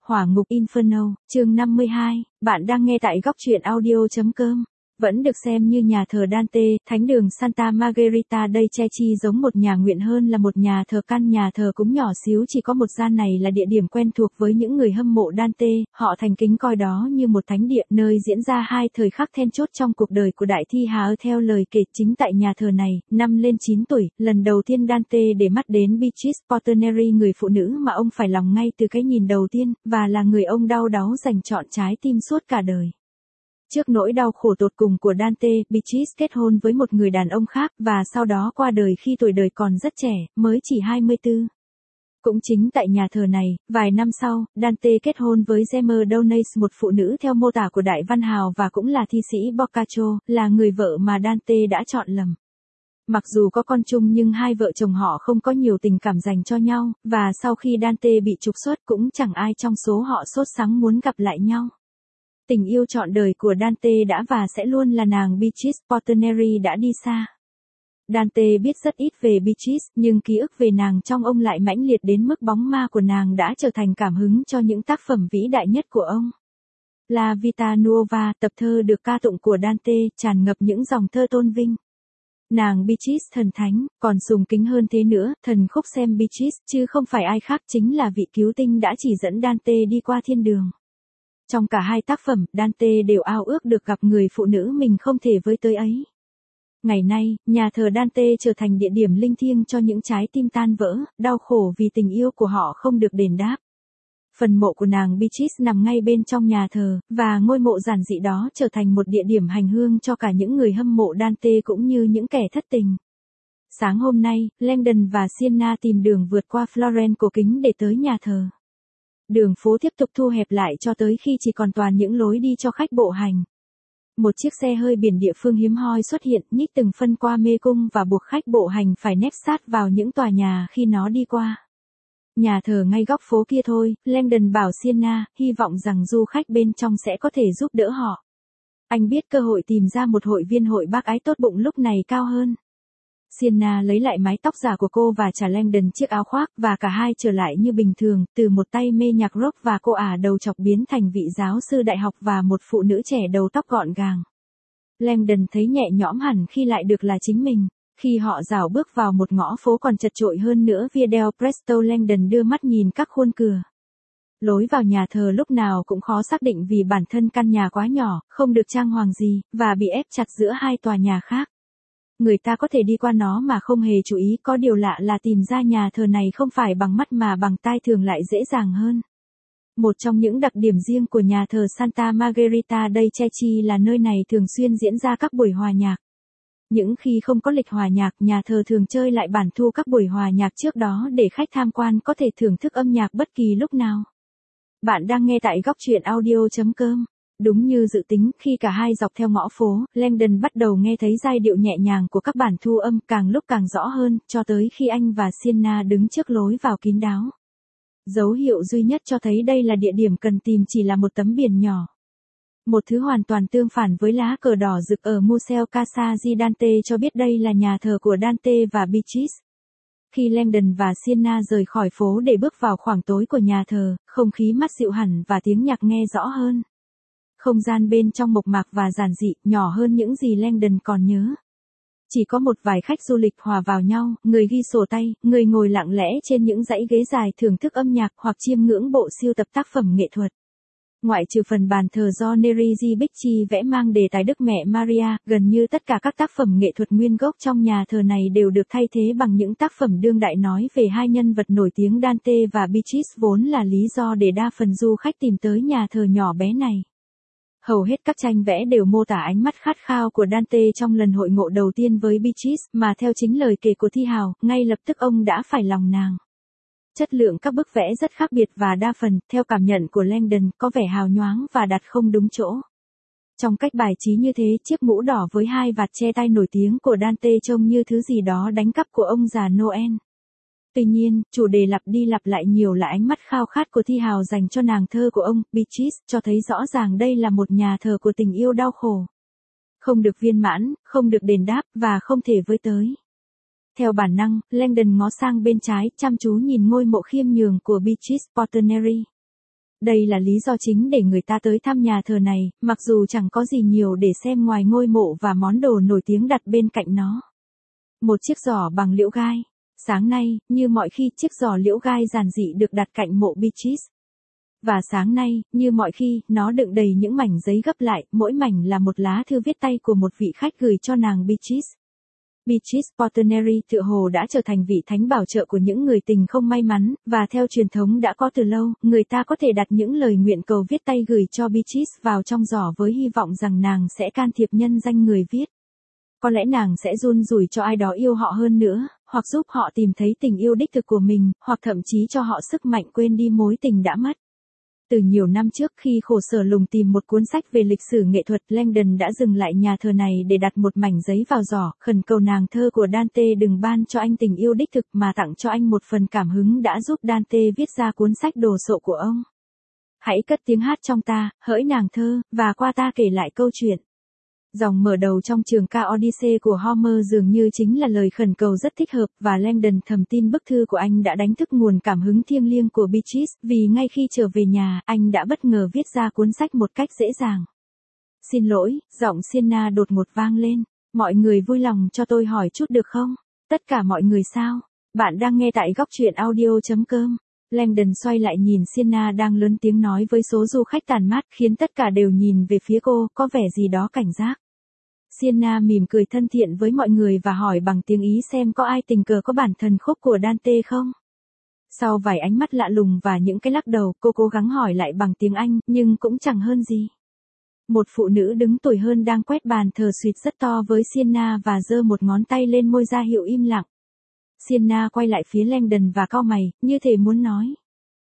Hỏa ngục Inferno, chương 52, bạn đang nghe tại góc truyện audio.com. Vẫn được xem như nhà thờ Dante, thánh đường Santa Margherita dei Ceci giống một nhà nguyện hơn là một nhà thờ. Căn nhà thờ cũng nhỏ xíu, chỉ có một gian này là địa điểm quen thuộc với những người hâm mộ Dante, họ thành kính coi đó như một thánh địa, nơi diễn ra hai thời khắc then chốt trong cuộc đời của đại thi hào. Theo lời kể chính tại nhà thờ này, năm lên 9 tuổi, lần đầu tiên Dante để mắt đến Beatrice Portinari, người phụ nữ mà ông phải lòng ngay từ cái nhìn đầu tiên, và là người ông đau đáu dành trọn trái tim suốt cả đời. Trước nỗi đau khổ tột cùng của Dante, Beatrice kết hôn với một người đàn ông khác, và sau đó qua đời khi tuổi đời còn rất trẻ, mới chỉ 24. Cũng chính tại nhà thờ này, vài năm sau, Dante kết hôn với Gemma Downes, một phụ nữ theo mô tả của đại văn hào và cũng là thi sĩ Boccaccio, là người vợ mà Dante đã chọn lầm. Mặc dù có con chung nhưng hai vợ chồng họ không có nhiều tình cảm dành cho nhau, và sau khi Dante bị trục xuất cũng chẳng ai trong số họ sốt sắng muốn gặp lại nhau. Tình yêu trọn đời của Dante đã và sẽ luôn là nàng Beatrice Portinari đã đi xa. Dante biết rất ít về Beatrice, nhưng ký ức về nàng trong ông lại mãnh liệt đến mức bóng ma của nàng đã trở thành cảm hứng cho những tác phẩm vĩ đại nhất của ông. La Vita Nuova, tập thơ được ca tụng của Dante, tràn ngập những dòng thơ tôn vinh nàng Beatrice thần thánh, còn sùng kính hơn thế nữa, thần khúc xem Beatrice, chứ không phải ai khác, chính là vị cứu tinh đã chỉ dẫn Dante đi qua thiên đường. Trong cả hai tác phẩm, Dante đều ao ước được gặp người phụ nữ mình không thể với tới ấy. Ngày nay, nhà thờ Dante trở thành địa điểm linh thiêng cho những trái tim tan vỡ, đau khổ vì tình yêu của họ không được đền đáp. Phần mộ của nàng Beatrice nằm ngay bên trong nhà thờ, và ngôi mộ giản dị đó trở thành một địa điểm hành hương cho cả những người hâm mộ Dante cũng như những kẻ thất tình. Sáng hôm nay, Langdon và Sienna tìm đường vượt qua Florence cổ kính để tới nhà thờ. Đường phố tiếp tục thu hẹp lại cho tới khi chỉ còn toàn những lối đi cho khách bộ hành. Một chiếc xe hơi biển địa phương hiếm hoi xuất hiện, nhích từng phân qua mê cung và buộc khách bộ hành phải nép sát vào những tòa nhà khi nó đi qua. Nhà thờ ngay góc phố kia thôi, Langdon bảo Sienna, hy vọng rằng du khách bên trong sẽ có thể giúp đỡ họ. Anh biết cơ hội tìm ra một hội viên hội bác ái tốt bụng lúc này cao hơn. Sienna lấy lại mái tóc giả của cô và trả Langdon chiếc áo khoác, và cả hai trở lại như bình thường, từ một tay mê nhạc rock và cô ả đầu chọc biến thành vị giáo sư đại học và một phụ nữ trẻ đầu tóc gọn gàng. Langdon thấy nhẹ nhõm hẳn khi lại được là chính mình. Khi họ rảo bước vào một ngõ phố còn chật chội hơn nữa, Via del Presto, Langdon đưa mắt nhìn các khuôn cửa. Lối vào nhà thờ lúc nào cũng khó xác định vì bản thân căn nhà quá nhỏ, không được trang hoàng gì, và bị ép chặt giữa hai tòa nhà khác. Người ta có thể đi qua nó mà không hề chú ý, có điều lạ là tìm ra nhà thờ này không phải bằng mắt mà bằng tai thường lại dễ dàng hơn. Một trong những đặc điểm riêng của nhà thờ Santa Margherita dei Ceci là nơi này thường xuyên diễn ra các buổi hòa nhạc. Những khi không có lịch hòa nhạc, nhà thờ thường chơi lại bản thu các buổi hòa nhạc trước đó để khách tham quan có thể thưởng thức âm nhạc bất kỳ lúc nào. Bạn đang nghe tại góc truyện audio.com. Đúng như dự tính, khi cả hai dọc theo ngõ phố, Langdon bắt đầu nghe thấy giai điệu nhẹ nhàng của các bản thu âm càng lúc càng rõ hơn, cho tới khi anh và Sienna đứng trước lối vào kín đáo. Dấu hiệu duy nhất cho thấy đây là địa điểm cần tìm chỉ là một tấm biển nhỏ. Một thứ hoàn toàn tương phản với lá cờ đỏ rực ở Museo Casa di Dante cho biết đây là nhà thờ của Dante và Beatrice. Khi Langdon và Sienna rời khỏi phố để bước vào khoảng tối của nhà thờ, không khí mát dịu hẳn và tiếng nhạc nghe rõ hơn. Không gian bên trong mộc mạc và giản dị, nhỏ hơn những gì Langdon còn nhớ. Chỉ có một vài khách du lịch hòa vào nhau, người ghi sổ tay, người ngồi lặng lẽ trên những dãy ghế dài thưởng thức âm nhạc hoặc chiêm ngưỡng bộ sưu tập tác phẩm nghệ thuật. Ngoại trừ phần bàn thờ do Nerigi Bicci vẽ mang đề tài Đức Mẹ Maria, gần như tất cả các tác phẩm nghệ thuật nguyên gốc trong nhà thờ này đều được thay thế bằng những tác phẩm đương đại nói về hai nhân vật nổi tiếng Dante và Beatrice, vốn là lý do để đa phần du khách tìm tới nhà thờ nhỏ bé này. Hầu hết các tranh vẽ đều mô tả ánh mắt khát khao của Dante trong lần hội ngộ đầu tiên với Beatrice, mà theo chính lời kể của thi hào, ngay lập tức ông đã phải lòng nàng. Chất lượng các bức vẽ rất khác biệt và đa phần, theo cảm nhận của Langdon, có vẻ hào nhoáng và đặt không đúng chỗ. Trong cách bài trí như thế, chiếc mũ đỏ với hai vạt che tay nổi tiếng của Dante trông như thứ gì đó đánh cắp của ông già Noel. Tuy nhiên, chủ đề lặp đi lặp lại nhiều là ánh mắt khao khát của thi hào dành cho nàng thơ của ông, Beatrice, cho thấy rõ ràng đây là một nhà thờ của tình yêu đau khổ. Không được viên mãn, không được đền đáp, và không thể với tới. Theo bản năng, Langdon ngó sang bên trái, chăm chú nhìn ngôi mộ khiêm nhường của Beatrice Portinari. đây là lý do chính để người ta tới thăm nhà thờ này, mặc dù chẳng có gì nhiều để xem ngoài ngôi mộ và món đồ nổi tiếng đặt bên cạnh nó. Một chiếc giỏ bằng liễu gai. Sáng nay, như mọi khi, chiếc giỏ liễu gai giản dị được đặt cạnh mộ Beatrice. Và sáng nay, như mọi khi, nó đựng đầy những mảnh giấy gấp lại, mỗi mảnh là một lá thư viết tay của một vị khách gửi cho nàng Beatrice. Beatrice Portinari tựa hồ đã trở thành vị thánh bảo trợ của những người tình không may mắn, và theo truyền thống đã có từ lâu, người ta có thể đặt những lời nguyện cầu viết tay gửi cho Beatrice vào trong giỏ với hy vọng rằng nàng sẽ can thiệp nhân danh người viết. Có lẽ nàng sẽ run rủi cho ai đó yêu họ hơn nữa, hoặc giúp họ tìm thấy tình yêu đích thực của mình, hoặc thậm chí cho họ sức mạnh quên đi mối tình đã mất. Từ nhiều năm trước khi khổ sở lùng tìm một cuốn sách về lịch sử nghệ thuật, Langdon đã dừng lại nhà thờ này để đặt một mảnh giấy vào giỏ, khẩn cầu nàng thơ của Dante đừng ban cho anh tình yêu đích thực mà tặng cho anh một phần cảm hứng đã giúp Dante viết ra cuốn sách đồ sộ của ông. Hãy cất tiếng hát trong ta, hỡi nàng thơ, và qua ta kể lại câu chuyện. Dòng mở đầu trong trường ca Odyssey của Homer dường như chính là lời khẩn cầu rất thích hợp, và Langdon thầm tin bức thư của anh đã đánh thức nguồn cảm hứng thiêng liêng của Beatrice, vì ngay khi trở về nhà, anh đã bất ngờ viết ra cuốn sách một cách dễ dàng. Xin lỗi, giọng Sienna đột ngột vang lên. Mọi người vui lòng cho tôi hỏi chút được không? Tất cả mọi người sao? Bạn đang nghe tại góc truyện audio.com. Langdon xoay lại nhìn Sienna đang lớn tiếng nói với số du khách tản mát, khiến tất cả đều nhìn về phía cô, có vẻ gì đó cảnh giác. Sienna mỉm cười thân thiện với mọi người và hỏi bằng tiếng Ý xem có ai tình cờ có bản thần khúc của Dante không. Sau vài ánh mắt lạ lùng và những cái lắc đầu, cô cố gắng hỏi lại bằng tiếng Anh, nhưng cũng chẳng hơn gì. Một phụ nữ đứng tuổi hơn đang quét bàn thờ suýt rất to với Sienna và giơ một ngón tay lên môi ra hiệu im lặng. Sienna quay lại phía Langdon và cau mày, như thể muốn nói.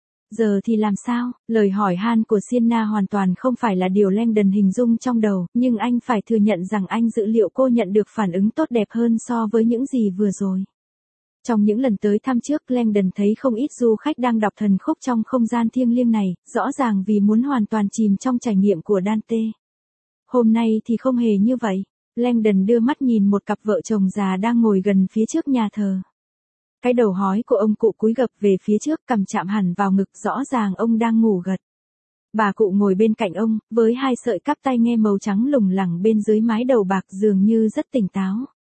Giờ thì làm sao? Lời hỏi han của Sienna hoàn toàn không phải là điều Langdon hình dung trong đầu, nhưng anh phải thừa nhận rằng anh dự liệu cô nhận được phản ứng tốt đẹp hơn so với những gì vừa rồi. Trong những lần tới thăm trước, Langdon thấy không ít du khách đang đọc thần khúc trong không gian thiêng liêng này, rõ ràng vì muốn hoàn toàn chìm trong trải nghiệm của Dante. Hôm nay thì không hề như vậy. Langdon đưa mắt nhìn một cặp vợ chồng già đang ngồi gần phía trước nhà thờ. Cái đầu hói của ông cụ cúi gập về phía trước, cằm chạm hẳn vào ngực, rõ ràng ông đang ngủ gật. Bà cụ ngồi bên cạnh ông, với hai sợi cắp tai nghe màu trắng lủng lẳng bên dưới mái đầu bạc dường như rất tỉnh táo.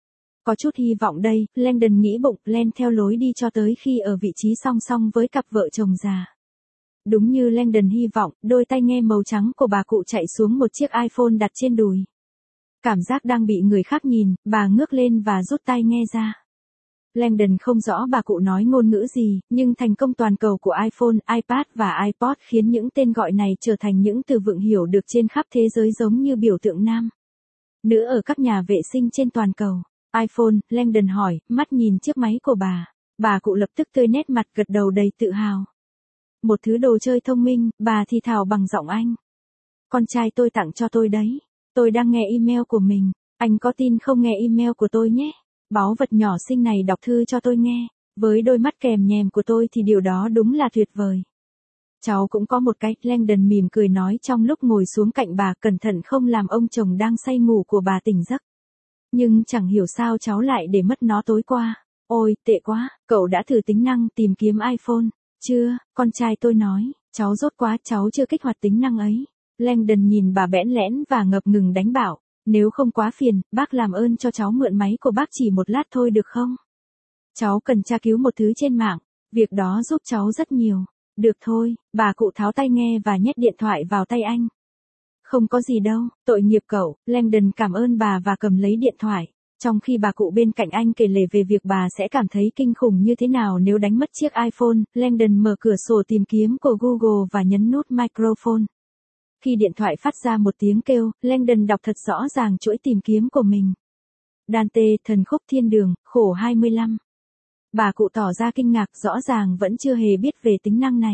Có chút hy vọng đây, Langdon nghĩ bụng, len theo lối đi cho tới khi ở vị trí song song với cặp vợ chồng già. Đúng như Langdon hy vọng, đôi tai nghe màu trắng của bà cụ chạy xuống một chiếc iPhone đặt trên đùi. Cảm giác đang bị người khác nhìn, bà ngước lên và rút tai nghe ra. Langdon không rõ bà cụ nói ngôn ngữ gì, nhưng thành công toàn cầu của iPhone, iPad và iPod khiến những tên gọi này trở thành những từ vựng hiểu được trên khắp thế giới giống như biểu tượng nam nữ ở các nhà vệ sinh trên toàn cầu. iPhone, Langdon hỏi, mắt nhìn chiếc máy của bà. Bà cụ lập tức tươi nét mặt gật đầu đầy tự hào. Một thứ đồ chơi thông minh, bà thì thào bằng giọng Anh. Con trai tôi tặng cho tôi đấy. Tôi đang nghe email của mình. Anh có tin không nghe email của tôi nhé? Báu vật nhỏ xinh này đọc thư cho tôi nghe. Với đôi mắt kèm nhèm của tôi thì điều đó đúng là tuyệt vời. Cháu cũng có một cái, Langdon mỉm cười nói trong lúc ngồi xuống cạnh bà, cẩn thận không làm ông chồng đang say ngủ của bà tỉnh giấc. Nhưng chẳng hiểu sao cháu lại để mất nó tối qua. Ôi, tệ quá, cậu đã thử tính năng tìm kiếm iPhone. Chưa, con trai tôi nói, cháu dốt quá, cháu chưa kích hoạt tính năng ấy. Langdon nhìn bà bẽn lẽn và ngập ngừng đánh bảo. Nếu không quá phiền, bác làm ơn cho cháu mượn máy của bác chỉ một lát thôi được không? Cháu cần tra cứu một thứ trên mạng. Việc đó giúp cháu rất nhiều. Được thôi, bà cụ tháo tai nghe và nhét điện thoại vào tay anh. Không có gì đâu, tội nghiệp cậu. Langdon cảm ơn bà và cầm lấy điện thoại. Trong khi bà cụ bên cạnh anh kể lể về việc bà sẽ cảm thấy kinh khủng như thế nào nếu đánh mất chiếc iPhone, Langdon mở cửa sổ tìm kiếm của Google và nhấn nút microphone. Khi điện thoại phát ra một tiếng kêu, Langdon đọc thật rõ ràng chuỗi tìm kiếm của mình. Dante, thần khúc thiên đường, khổ 25. Bà cụ tỏ ra kinh ngạc, rõ ràng vẫn chưa hề biết về tính năng này.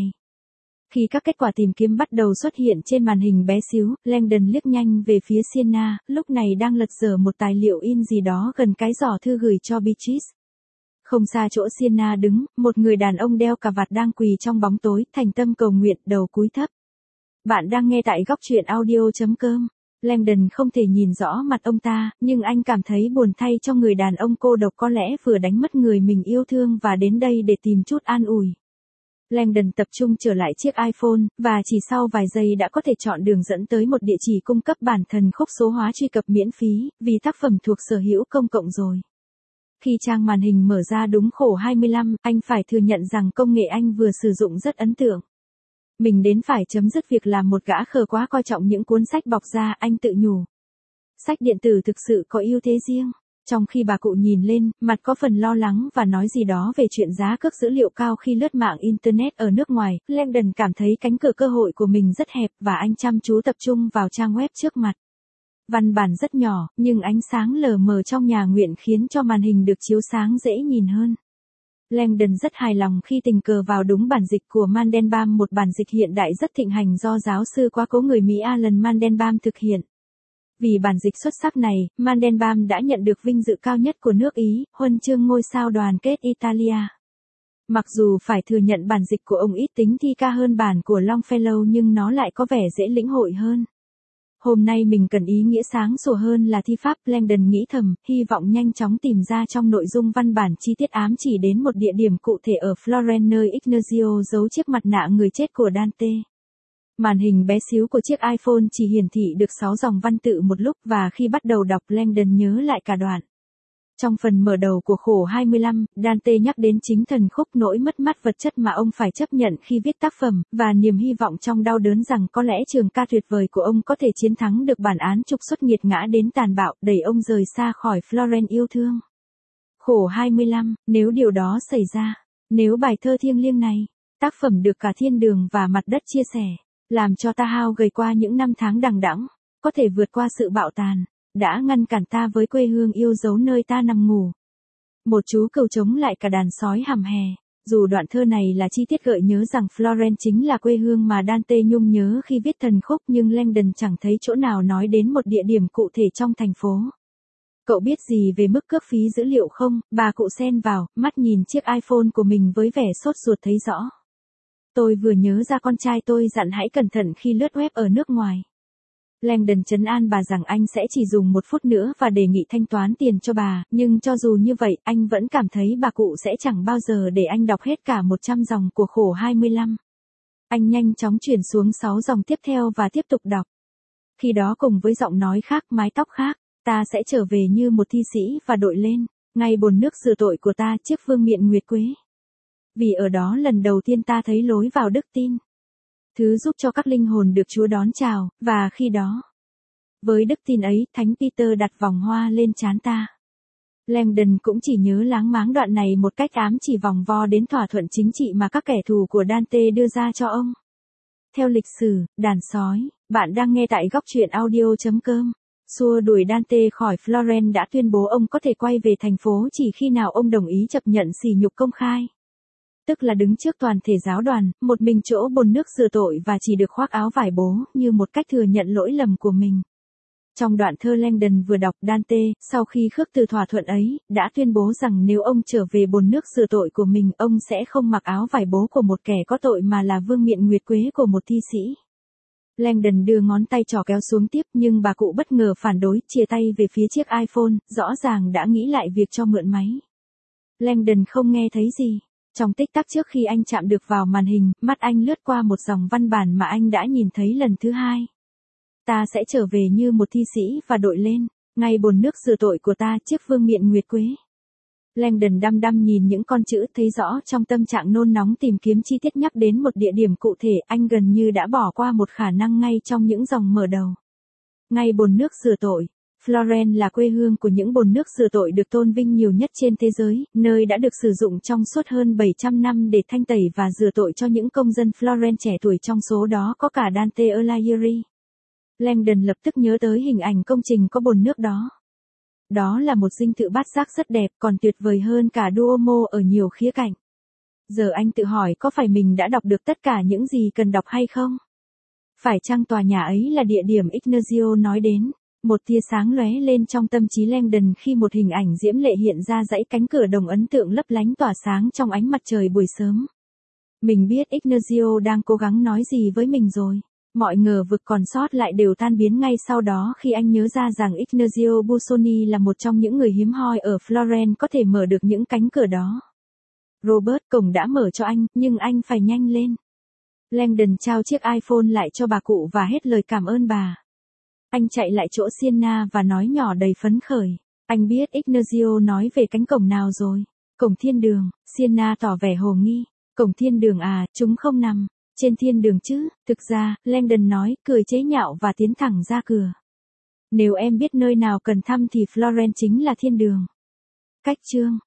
Khi các kết quả tìm kiếm bắt đầu xuất hiện trên màn hình bé xíu, Langdon liếc nhanh về phía Sienna, lúc này đang lật dở một tài liệu in gì đó gần cái giỏ thư gửi cho Beatrice. Không xa chỗ Sienna đứng, một người đàn ông đeo cà vạt đang quỳ trong bóng tối, thành tâm cầu nguyện, đầu cúi thấp. Bạn đang nghe tại góc truyện audio.com. Langdon không thể nhìn rõ mặt ông ta, nhưng anh cảm thấy buồn thay cho người đàn ông cô độc có lẽ vừa đánh mất người mình yêu thương và đến đây để tìm chút an ủi. Langdon tập trung trở lại chiếc iPhone, và chỉ sau vài giây đã có thể chọn đường dẫn tới một địa chỉ cung cấp bản thần khúc số hóa truy cập miễn phí, vì tác phẩm thuộc sở hữu công cộng rồi. Khi trang màn hình mở ra đúng khổ 25, anh phải thừa nhận rằng công nghệ anh vừa sử dụng rất ấn tượng. Mình đến phải chấm dứt việc làm một gã khờ quá coi trọng những cuốn sách bọc da, anh tự nhủ. Sách điện tử thực sự có ưu thế riêng. Trong khi bà cụ nhìn lên, mặt có phần lo lắng và nói gì đó về chuyện giá cước dữ liệu cao khi lướt mạng Internet ở nước ngoài, Langdon cảm thấy cánh cửa cơ hội của mình rất hẹp và anh chăm chú tập trung vào trang web trước mặt. Văn bản rất nhỏ, nhưng ánh sáng lờ mờ trong nhà nguyện khiến cho màn hình được chiếu sáng dễ nhìn hơn. Langdon rất hài lòng khi tình cờ vào đúng bản dịch của Mandelbaum, một bản dịch hiện đại rất thịnh hành do giáo sư quá cố người Mỹ Alan Mandelbaum thực hiện. Vì bản dịch xuất sắc này, Mandelbaum đã nhận được vinh dự cao nhất của nước Ý, huân chương ngôi sao đoàn kết Italia. Mặc dù phải thừa nhận bản dịch của ông ít tính thi ca hơn bản của Longfellow, nhưng nó lại có vẻ dễ lĩnh hội hơn. Hôm nay mình cần ý nghĩa sáng sủa hơn là thi pháp, Langdon nghĩ thầm, hy vọng nhanh chóng tìm ra trong nội dung văn bản chi tiết ám chỉ đến một địa điểm cụ thể ở Florence nơi Ignazio giấu chiếc mặt nạ người chết của Dante. Màn hình bé xíu của chiếc iPhone chỉ hiển thị được 6 dòng văn tự một lúc, và khi bắt đầu đọc Langdon nhớ lại cả đoạn. Trong phần mở đầu của khổ 25, Dante nhắc đến chính thần khúc, nỗi mất mát vật chất mà ông phải chấp nhận khi viết tác phẩm, và niềm hy vọng trong đau đớn rằng có lẽ trường ca tuyệt vời của ông có thể chiến thắng được bản án trục xuất nghiệt ngã đến tàn bạo, đẩy ông rời xa khỏi Florence yêu thương. Khổ 25, nếu điều đó xảy ra, nếu bài thơ thiêng liêng này, tác phẩm được cả thiên đường và mặt đất chia sẻ, làm cho ta hao gầy qua những năm tháng đằng đẵng, có thể vượt qua sự bạo tàn, đã ngăn cản ta với quê hương yêu dấu nơi ta nằm ngủ. Một chú cừu chống lại cả đàn sói hầm hè. Dù đoạn thơ này là chi tiết gợi nhớ rằng Florence chính là quê hương mà Dante nhung nhớ khi viết thần khúc, nhưng Langdon chẳng thấy chỗ nào nói đến một địa điểm cụ thể trong thành phố. Cậu biết gì về mức cước phí dữ liệu không? Bà cụ xen vào, mắt nhìn chiếc iPhone của mình với vẻ sốt ruột thấy rõ. Tôi vừa nhớ ra con trai tôi dặn hãy cẩn thận khi lướt web ở nước ngoài. Langdon trấn an bà rằng anh sẽ chỉ dùng 1 phút nữa và đề nghị thanh toán tiền cho bà, nhưng cho dù như vậy, anh vẫn cảm thấy bà cụ sẽ chẳng bao giờ để anh đọc hết cả 100 dòng của khổ 25. Anh nhanh chóng chuyển xuống 6 dòng tiếp theo và tiếp tục đọc. Khi đó cùng với giọng nói khác, mái tóc khác, ta sẽ trở về như một thi sĩ và đội lên, ngay bồn nước rửa tội của ta, chiếc vương miện nguyệt quế. Vì ở đó lần đầu tiên ta thấy lối vào đức tin. Thứ giúp cho các linh hồn được Chúa đón chào, và khi đó, với đức tin ấy, Thánh Peter đặt vòng hoa lên trán ta. Langdon cũng chỉ nhớ láng máng đoạn này một cách ám chỉ vòng vo đến thỏa thuận chính trị mà các kẻ thù của Dante đưa ra cho ông. Theo lịch sử, đàn sói, bạn đang nghe tại góc truyện audio.com. Xua đuổi Dante khỏi Florence đã tuyên bố ông có thể quay về thành phố chỉ khi nào ông đồng ý chấp nhận sỉ nhục công khai. Tức là đứng trước toàn thể giáo đoàn, một mình chỗ bồn nước rửa tội và chỉ được khoác áo vải bố, như một cách thừa nhận lỗi lầm của mình. Trong đoạn thơ Langdon vừa đọc, Dante, sau khi khước từ thỏa thuận ấy, đã tuyên bố rằng nếu ông trở về bồn nước rửa tội của mình, ông sẽ không mặc áo vải bố của một kẻ có tội mà là vương miện nguyệt quế của một thi sĩ. Langdon đưa ngón tay trỏ kéo xuống tiếp, nhưng bà cụ bất ngờ phản đối, chìa tay về phía chiếc iPhone, rõ ràng đã nghĩ lại việc cho mượn máy. Langdon không nghe thấy gì. Trong tích tắc trước khi anh chạm được vào màn hình, mắt anh lướt qua một dòng văn bản mà anh đã nhìn thấy lần thứ hai. Ta sẽ trở về như một thi sĩ và đội lên, ngay bồn nước rửa tội của ta, chiếc vương miện nguyệt quế. Langdon đăm đăm nhìn những con chữ, thấy rõ trong tâm trạng nôn nóng tìm kiếm chi tiết nhắc đến một địa điểm cụ thể, anh gần như đã bỏ qua một khả năng ngay trong những dòng mở đầu. Ngay bồn nước rửa tội. Florence là quê hương của những bồn nước rửa tội được tôn vinh nhiều nhất trên thế giới, nơi đã được sử dụng trong suốt hơn 700 năm để thanh tẩy và rửa tội cho những công dân Florence trẻ tuổi, trong số đó có cả Dante Alighieri. Langdon lập tức nhớ tới hình ảnh công trình có bồn nước đó. Đó là một dinh thự bát giác rất đẹp, còn tuyệt vời hơn cả Duomo ở nhiều khía cạnh. Giờ anh tự hỏi có phải mình đã đọc được tất cả những gì cần đọc hay không? Phải chăng tòa nhà ấy là địa điểm Ignazio nói đến? Một tia sáng lóe lên trong tâm trí Langdon khi một hình ảnh diễm lệ hiện ra dãy cánh cửa đồng ấn tượng lấp lánh tỏa sáng trong ánh mặt trời buổi sớm. Mình biết Ignazio đang cố gắng nói gì với mình rồi. Mọi ngờ vực còn sót lại đều tan biến ngay sau đó khi anh nhớ ra rằng Ignazio Busoni là một trong những người hiếm hoi ở Florence có thể mở được những cánh cửa đó. Robert, cổng đã mở cho anh, nhưng anh phải nhanh lên. Langdon trao chiếc iPhone lại cho bà cụ và hết lời cảm ơn bà. Anh chạy lại chỗ Sienna và nói nhỏ đầy phấn khởi. Anh biết Ignacio nói về cánh cổng nào rồi. Cổng thiên đường. Sienna tỏ vẻ hồ nghi. Cổng thiên đường à, chúng không nằm trên thiên đường chứ. Thực ra, Langdon nói, cười chế nhạo và tiến thẳng ra cửa. Nếu em biết nơi nào cần thăm thì Florence chính là thiên đường. Cách chương